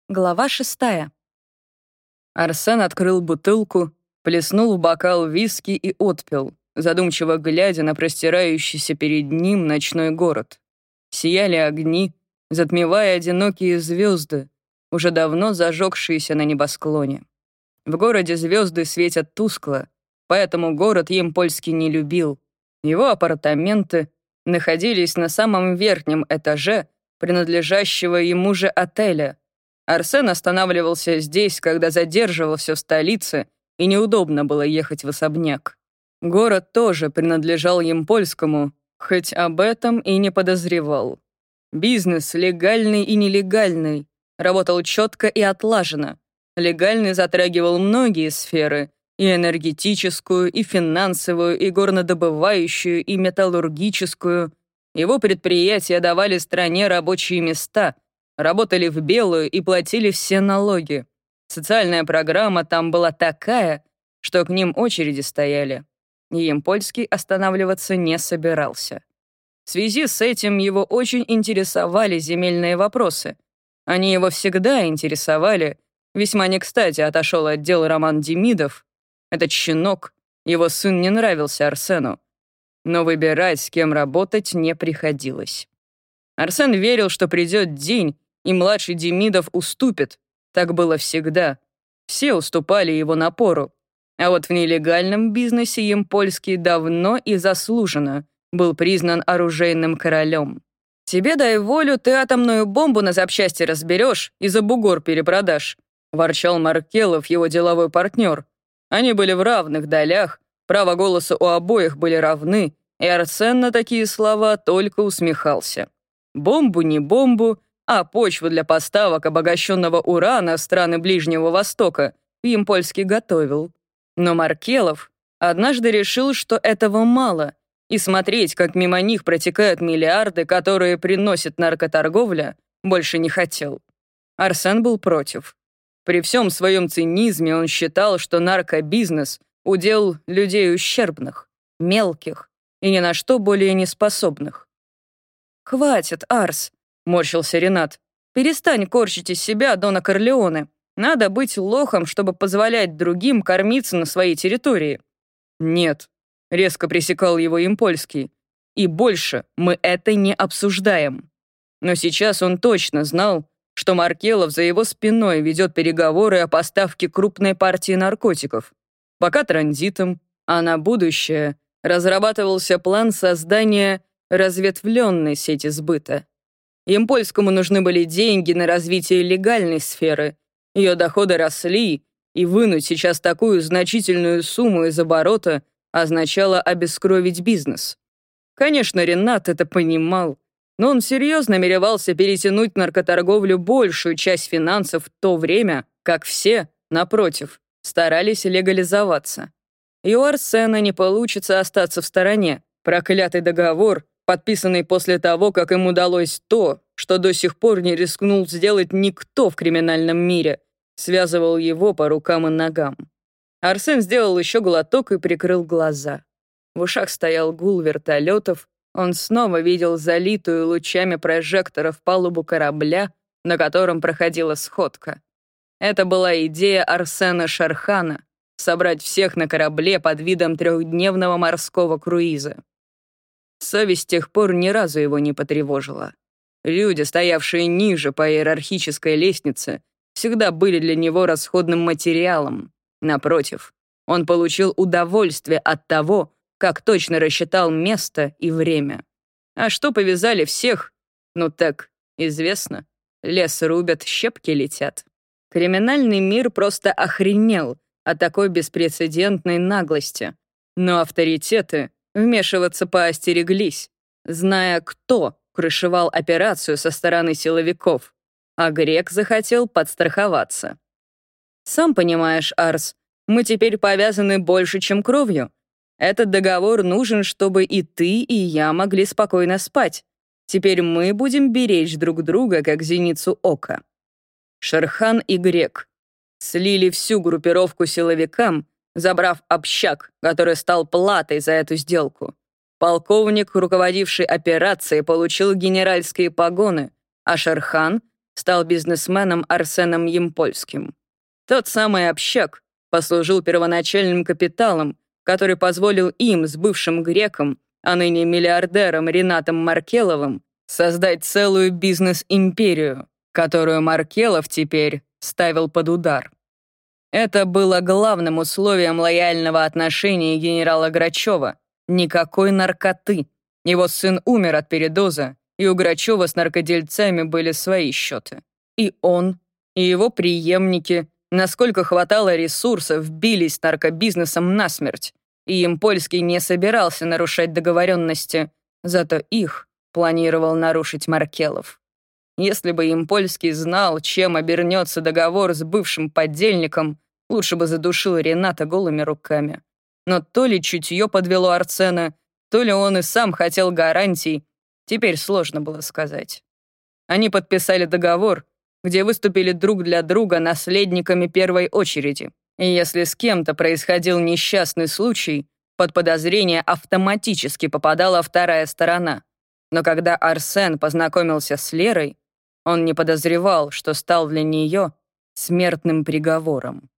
Глава 6. Арсен открыл бутылку, плеснул в бокал виски и отпил, задумчиво глядя на простирающийся перед ним ночной город. Сияли огни, затмевая одинокие звезды, уже давно зажегшиеся на небосклоне. В городе звезды светят тускло, поэтому город Емпольский не любил. Его апартаменты находились на самом верхнем этаже принадлежащего ему же отеля. Арсен останавливался здесь, когда задерживался в столице, и неудобно было ехать в особняк. Город тоже принадлежал Емпольскому, хоть об этом и не подозревал. Бизнес, легальный и нелегальный, работал четко и отлаженно. Легальный затрагивал многие сферы, и энергетическую, и финансовую, и горнодобывающую, и металлургическую. Его предприятия давали стране рабочие места, работали в белую и платили все налоги. Социальная программа там была такая, что к ним очереди стояли. И Емпольский останавливаться не собирался. В связи с этим его очень интересовали земельные вопросы. Они его всегда интересовали. Весьма не кстати отошел от дел Роман Демидов. Этот щенок, его сын, не нравился Арсену. Но выбирать, с кем работать, не приходилось. Арсен верил, что придет день, и младший Демидов уступит. Так было всегда. Все уступали его напору. А вот в нелегальном бизнесе Емпольский давно и заслуженно был признан оружейным королем. «Тебе дай волю, ты атомную бомбу на запчасти разберешь и за бугор перепродашь», ворчал Маркелов, его деловой партнер. Они были в равных долях, право голоса у обоих были равны, и Арсен на такие слова только усмехался. Бомбу не бомбу, а почву для поставок обогащенного урана в страны Ближнего Востока Емпольский готовил. Но Маркелов однажды решил, что этого мало, и смотреть, как мимо них протекают миллиарды, которые приносит наркоторговля, больше не хотел. Арсен был против. При всем своем цинизме он считал, что наркобизнес — удел людей ущербных, мелких и ни на что более неспособных. «Хватит, Арс», — морщился Ренат. «Перестань корчить из себя Дона Корлеоне. Надо быть лохом, чтобы позволять другим кормиться на своей территории». «Нет», — резко пресекал его Емпольский. «И больше мы это не обсуждаем». Но сейчас он точно знал, что Маркелов за его спиной ведет переговоры о поставке крупной партии наркотиков. Пока транзитом, а на будущее разрабатывался план создания разветвленной сети сбыта. Емпольскому нужны были деньги на развитие легальной сферы. Ее доходы росли, и вынуть сейчас такую значительную сумму из оборота означало обескровить бизнес. Конечно, Ренат это понимал, но он серьезно намеревался перетянуть в наркоторговлю большую часть финансов в то время, как все, напротив, старались легализоваться. И у Арсена не получится остаться в стороне. Проклятый договор, подписанный после того, как им удалось то, что до сих пор не рискнул сделать никто в криминальном мире, связывал его по рукам и ногам. Арсен сделал еще глоток и прикрыл глаза. В ушах стоял гул вертолетов. Он снова видел залитую лучами прожекторов палубу корабля, на котором проходила сходка. Это была идея Арсена Шархана — собрать всех на корабле под видом трехдневного морского круиза. Совесть с тех пор ни разу его не потревожила. Люди, стоявшие ниже по иерархической лестнице, всегда были для него расходным материалом. Напротив, он получил удовольствие от того, как точно рассчитал место и время. А что повязали всех? Ну так, известно. Лес рубят, щепки летят. Криминальный мир просто охренел от такой беспрецедентной наглости. Но авторитеты вмешиваться поостереглись, зная, кто крышевал операцию со стороны силовиков, а Грек захотел подстраховаться. «Сам понимаешь, Арс, мы теперь повязаны больше, чем кровью. Этот договор нужен, чтобы и ты, и я могли спокойно спать. Теперь мы будем беречь друг друга, как зеницу ока». Шерхан и Грек слили всю группировку силовикам, забрав общак, который стал платой за эту сделку. Полковник, руководивший операцией, получил генеральские погоны, а Шерхан стал бизнесменом Арсеном Ямпольским. Тот самый общак послужил первоначальным капиталом, который позволил им с бывшим греком, а ныне миллиардером Ренатом Маркеловым, создать целую бизнес-империю, которую Маркелов теперь ставил под удар. Это было главным условием лояльного отношения генерала Грачева. Никакой наркоты. Его сын умер от передоза, и у Грачева с наркодельцами были свои счеты. И он, и его преемники, насколько хватало ресурсов, бились с наркобизнесом насмерть. И Ямпольский не собирался нарушать договоренности, зато их планировал нарушить Маркелов. Если бы Ямпольский знал, чем обернется договор с бывшим подельником, лучше бы задушил Рената голыми руками. Но то ли чутье подвело Арсена, то ли он и сам хотел гарантий, теперь сложно было сказать. Они подписали договор, где выступили друг для друга наследниками первой очереди. И если с кем-то происходил несчастный случай, под подозрение автоматически попадала вторая сторона. Но когда Арсен познакомился с Лерой, он не подозревал, что стал для нее смертным приговором.